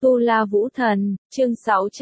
Tu La Vũ Thần, chương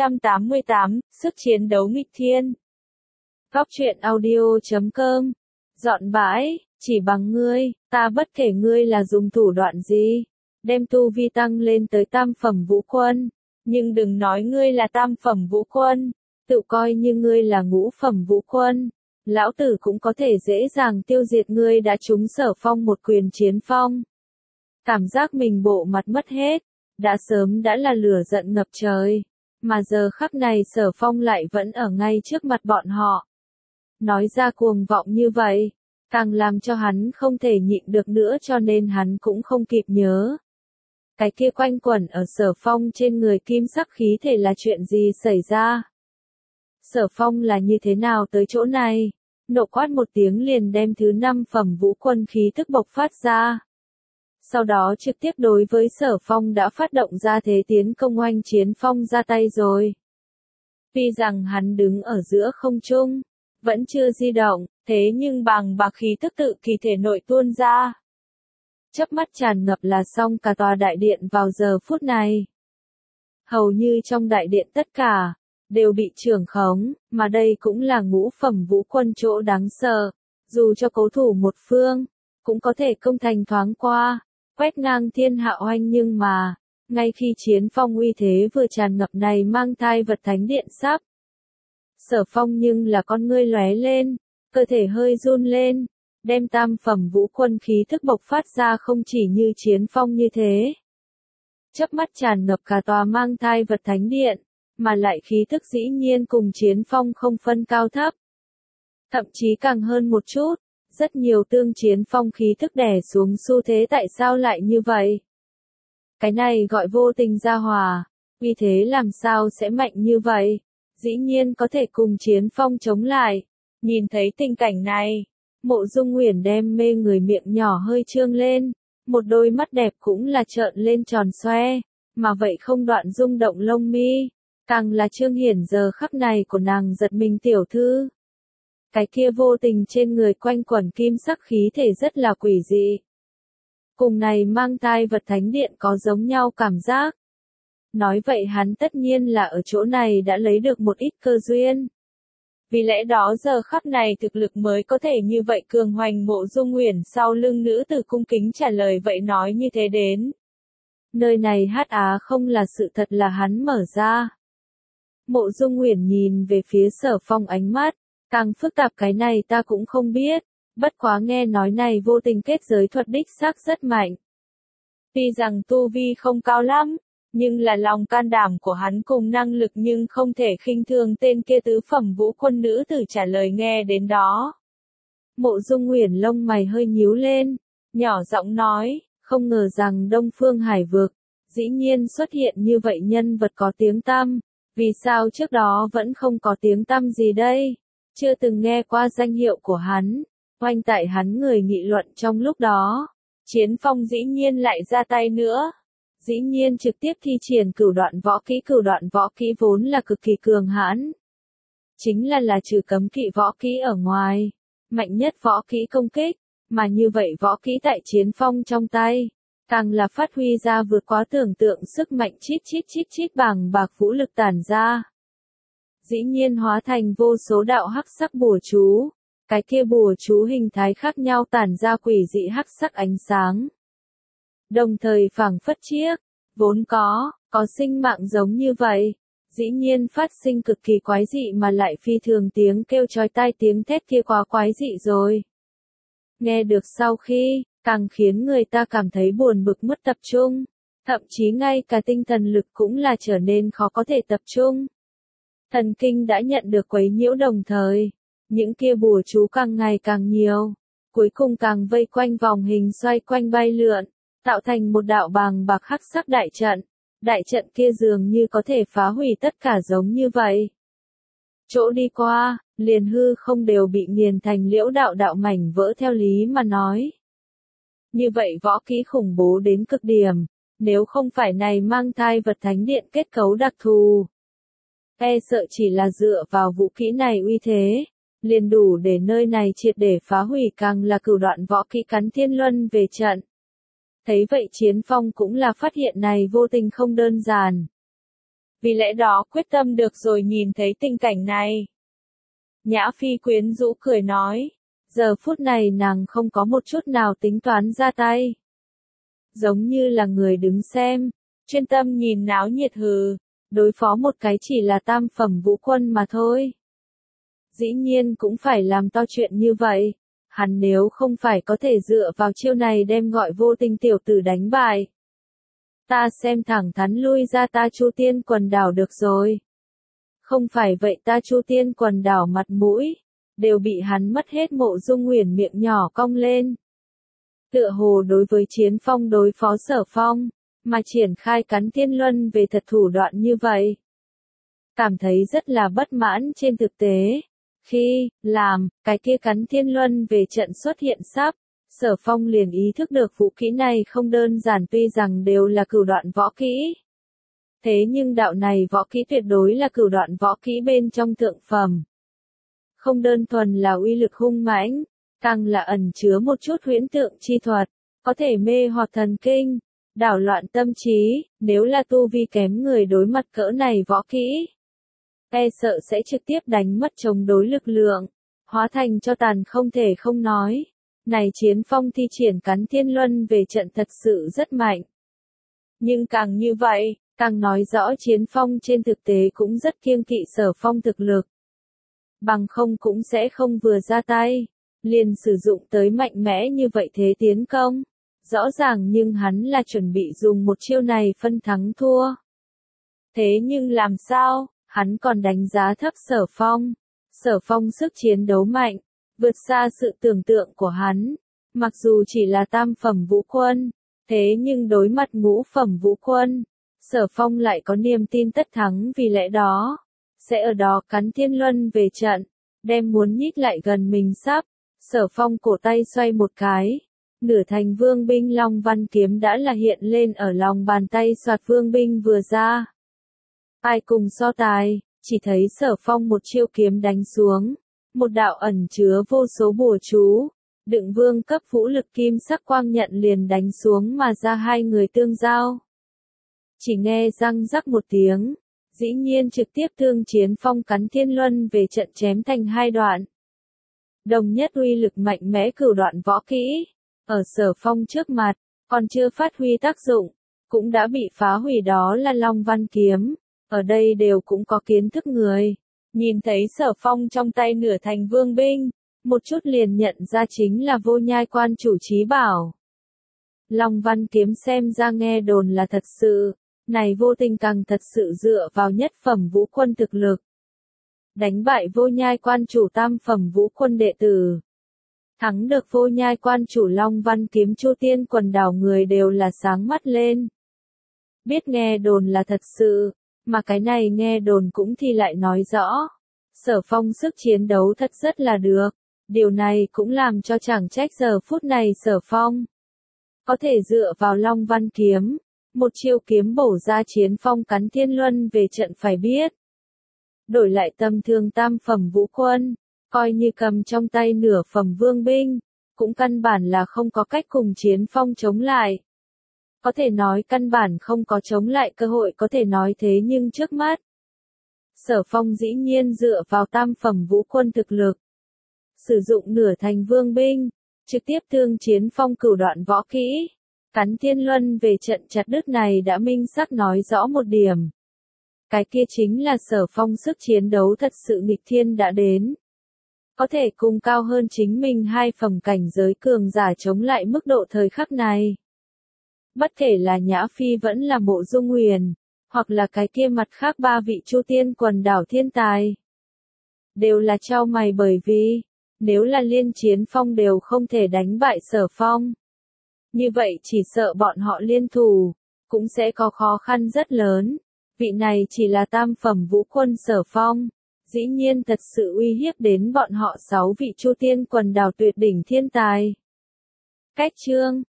688, sức chiến đấu nghịch thiên. Góc truyện audio.com. Dọn bãi, chỉ bằng ngươi, ta bất kể ngươi là dùng thủ đoạn gì, đem tu vi tăng lên tới tam phẩm vũ quân, nhưng đừng nói ngươi là tam phẩm vũ quân, tự coi như ngươi là ngũ phẩm vũ quân, lão tử cũng có thể dễ dàng tiêu diệt ngươi đã trúng Sở Phong một quyền chiến phong. Cảm giác mình bộ mặt mất hết, đã sớm đã là lửa giận ngập trời, mà giờ khắc này Sở Phong lại vẫn ở ngay trước mặt bọn họ. Nói ra cuồng vọng như vậy, càng làm cho hắn không thể nhịn được nữa, cho nên hắn cũng không kịp nhớ. Cái kia quanh quẩn ở Sở Phong trên người kim sắc khí thể là chuyện gì xảy ra? Sở Phong là như thế nào tới chỗ này? Nộ quát một tiếng liền đem thứ 5 phẩm vũ quân khí tức bộc phát ra. Sau đó trực tiếp đối với Sở Phong đã phát động ra thế tiến công oanh chiến phong ra tay rồi. Tuy rằng hắn đứng ở giữa không trung, vẫn chưa di động, thế nhưng bằng bạc khí tức tự kỳ thể nội tuôn ra. Chớp mắt tràn ngập là xong cả tòa đại điện vào giờ phút này. Hầu như trong đại điện tất cả, đều bị trưởng khống, mà đây cũng là ngũ phẩm vũ quân chỗ đáng sợ. Dù cho cố thủ một phương, cũng có thể công thành thoáng qua, quét ngang thiên hạ oanh, nhưng mà, ngay khi chiến phong uy thế vừa tràn ngập này mang thai vật thánh điện sắp. Sở Phong nhưng là con ngươi lóe lên, cơ thể hơi run lên, đem tam phẩm vũ quân khí thức bộc phát ra không chỉ như chiến phong như thế. Chớp mắt tràn ngập cả tòa mang thai vật thánh điện, mà lại khí thức dĩ nhiên cùng chiến phong không phân cao thấp. Thậm chí càng hơn một chút, rất nhiều tương chiến phong khí thức đè xuống xu thế, tại sao lại như vậy? Cái này gọi vô tình gia hòa, uy thế làm sao sẽ mạnh như vậy? Dĩ nhiên có thể cùng chiến phong chống lại. Nhìn thấy tình cảnh này, Mộ Dung Uyển đem mê người miệng nhỏ hơi trương lên, một đôi mắt đẹp cũng là trợn lên tròn xoe, mà vậy không đoạn rung động lông mi, càng là trương hiển giờ khắc này của nàng giật mình tiểu thư. Cái kia vô tình trên người quanh quẩn kim sắc khí thể rất là quỷ dị. Cùng này mang thai vật thánh điện có giống nhau cảm giác. Nói vậy hắn tất nhiên là ở chỗ này đã lấy được một ít cơ duyên. Vì lẽ đó giờ khắc này thực lực mới có thể như vậy cường hoành. Mộ Dung Uyển sau lưng nữ tử cung kính trả lời vậy nói như thế đến. Nơi này hát á không là sự thật là hắn mở ra. Mộ Dung Uyển nhìn về phía Sở Phong ánh mắt, càng phức tạp cái này ta cũng không biết, bất quá nghe nói này vô tình kết giới thuật đích xác rất mạnh. Tuy rằng tu vi không cao lắm, nhưng là lòng can đảm của hắn cùng năng lực nhưng không thể khinh thường. Tên kia tứ phẩm vũ quân nữ tử trả lời nghe đến đó. Mộ Dung Uyển lông mày hơi nhíu lên, nhỏ giọng nói, không ngờ rằng Đông Phương Hải Vực, dĩ nhiên xuất hiện như vậy nhân vật có tiếng tăm, vì sao trước đó vẫn không có tiếng tăm gì đây, chưa từng nghe qua danh hiệu của hắn. Oanh tại hắn người nghị luận trong lúc đó, chiến phong dĩ nhiên lại ra tay nữa. Dĩ nhiên trực tiếp thi triển cửu đoạn võ kỹ vốn là cực kỳ cường hãn. Chính là trừ cấm kỵ võ kỹ ở ngoài, mạnh nhất võ kỹ công kích, mà như vậy võ kỹ tại chiến phong trong tay, càng là phát huy ra vượt quá tưởng tượng sức mạnh chít bằng bạc vũ lực tản ra. Dĩ nhiên hóa thành vô số đạo hắc sắc bùa chú, cái kia bùa chú hình thái khác nhau tản ra quỷ dị hắc sắc ánh sáng. Đồng thời phảng phất chiếc, vốn có sinh mạng giống như vậy, dĩ nhiên phát sinh cực kỳ quái dị mà lại phi thường tiếng kêu chói tai, tiếng thét kia quá quái dị rồi. Nghe được sau khi, càng khiến người ta cảm thấy buồn bực mất tập trung, thậm chí ngay cả tinh thần lực cũng là trở nên khó có thể tập trung. Thần kinh đã nhận được quấy nhiễu, đồng thời, những kia bùa chú càng ngày càng nhiều, cuối cùng càng vây quanh vòng hình xoay quanh bay lượn, tạo thành một đạo bàng bạc hắc sắc đại trận. Đại trận kia dường như có thể phá hủy tất cả giống như vậy. Chỗ đi qua, liền hư không đều bị nghiền thành liễu đạo mảnh vỡ. Theo lý mà nói, như vậy võ kỹ khủng bố đến cực điểm, nếu không phải này mang thai vật thánh điện kết cấu đặc thù, e sợ chỉ là dựa vào vũ kỹ này uy thế, liền đủ để nơi này triệt để phá hủy, càng là cửu đoạn võ kỹ cắn thiên luân về trận. Thấy vậy Chiến Phong cũng là phát hiện này vô tình không đơn giản. Vì lẽ đó quyết tâm được rồi nhìn thấy tình cảnh này. Nhã Phi quyến rũ cười nói, giờ phút này nàng không có một chút nào tính toán ra tay. Giống như là người đứng xem, chuyên tâm nhìn náo nhiệt hừ, đối phó một cái chỉ là tam phẩm vũ quân mà thôi. Dĩ nhiên cũng phải làm to chuyện như vậy, hắn nếu không phải có thể dựa vào chiêu này đem gọi vô tình tiểu tử đánh bại. Ta xem thẳng thắn lui ra ta Chu Tiên quần đảo được rồi. Không phải vậy ta Chu Tiên quần đảo mặt mũi, đều bị hắn mất hết. Mộ Dung Uyển miệng nhỏ cong lên. Tựa hồ đối với Chiến Phong đối phó Sở Phong, mà triển khai cắn Tiên Luân về thật thủ đoạn như vậy. Cảm thấy rất là bất mãn trên thực tế. Khi làm cái kia cắn Tiên Luân về trận xuất hiện sắp, Sở Phong liền ý thức được vũ kỹ này không đơn giản, tuy rằng đều là cửu đoạn võ kỹ. Thế nhưng đạo này võ kỹ tuyệt đối là cửu đoạn võ kỹ bên trong thượng phẩm. Không đơn thuần là uy lực hung mãnh, càng là ẩn chứa một chút huyễn tượng chi thuật, có thể mê hoặc thần kinh, đảo loạn tâm trí. Nếu là tu vi kém người đối mặt cỡ này võ kỹ, e sợ sẽ trực tiếp đánh mất chống đối lực lượng, hóa thành cho tàn không thể không nói. Này Chiến Phong thi triển cắn Tiên Luân về trận thật sự rất mạnh. Nhưng càng như vậy, càng nói rõ Chiến Phong trên thực tế cũng rất kiêng kỵ Sở Phong thực lực. Bằng không cũng sẽ không vừa ra tay, liền sử dụng tới mạnh mẽ như vậy thế tiến công. Rõ ràng nhưng hắn là chuẩn bị dùng một chiêu này phân thắng thua. Thế nhưng làm sao, hắn còn đánh giá thấp Sở Phong. Sở Phong sức chiến đấu mạnh, vượt xa sự tưởng tượng của hắn. Mặc dù chỉ là tam phẩm vũ quân, thế nhưng đối mặt ngũ phẩm vũ quân, Sở Phong lại có niềm tin tất thắng, vì lẽ đó sẽ ở đó cắn Tiên Luân về trận, đem muốn nhích lại gần mình sắp. Sở Phong cổ tay xoay một cái, nửa thành vương binh Long Văn kiếm đã là hiện lên ở lòng bàn tay, soạt vương binh vừa ra. Ai cùng so tài, chỉ thấy Sở Phong một chiêu kiếm đánh xuống, một đạo ẩn chứa vô số bùa chú, đựng vương cấp vũ lực kim sắc quang nhận liền đánh xuống mà ra, hai người tương giao. Chỉ nghe răng rắc một tiếng, dĩ nhiên trực tiếp thương Chiến Phong cắn Tiên Luân về trận chém thành hai đoạn. Đồng nhất uy lực mạnh mẽ cửu đoạn võ kỹ, ở Sở Phong trước mặt, còn chưa phát huy tác dụng, cũng đã bị phá hủy, đó là Long Văn kiếm. Ở đây đều cũng có kiến thức người, nhìn thấy Sở Phong trong tay nửa thành vương binh, một chút liền nhận ra chính là Vô Nhai Quan chủ chí bảo. Long Văn kiếm xem ra nghe đồn là thật sự, này vô tình càng thật sự dựa vào nhất phẩm vũ quân thực lực. Đánh bại Vô Nhai Quan chủ tam phẩm vũ quân đệ tử. Thắng được Vô Nhai Quan chủ Long Văn kiếm, Chu Tiên quần đảo người đều là sáng mắt lên. Biết nghe đồn là thật sự, mà cái này nghe đồn cũng thì lại nói rõ. Sở Phong sức chiến đấu thật rất là được. Điều này cũng làm cho chẳng trách giờ phút này Sở Phong có thể dựa vào Long Văn kiếm, một chiêu kiếm bổ ra Chiến Phong cắn Tiên Luân về trận. Phải biết, đổi lại tầm thường tam phẩm vũ quân, coi như cầm trong tay nửa phẩm vương binh, cũng căn bản là không có cách cùng Chiến Phong chống lại. Có thể nói căn bản không có chống lại cơ hội, có thể nói thế nhưng trước mắt, Sở Phong dĩ nhiên dựa vào tam phẩm vũ quân thực lực, sử dụng nửa thành vương binh, trực tiếp thương Chiến Phong cửu đoạn võ kỹ, cắn Tiên Luân về trận chặt đứt. Này đã minh xác nói rõ một điểm. Cái kia chính là Sở Phong sức chiến đấu thật sự nghịch thiên đã đến. Có thể cùng cao hơn chính mình hai phẩm cảnh giới cường giả chống lại mức độ thời khắc này. Bất kể là Nhã Phi vẫn là Mộ Dung Uyển, hoặc là cái kia mặt khác ba vị Chu Tiên quần đảo thiên tài, đều là chau mày, bởi vì nếu là liên Chiến Phong đều không thể đánh bại Sở Phong, như vậy chỉ sợ bọn họ liên thủ cũng sẽ có khó khăn rất lớn. Vị này chỉ là tam phẩm vũ quân Sở Phong, dĩ nhiên thật sự uy hiếp đến bọn họ 6 vị Chu Tiên quần đảo tuyệt đỉnh thiên tài. Cách chương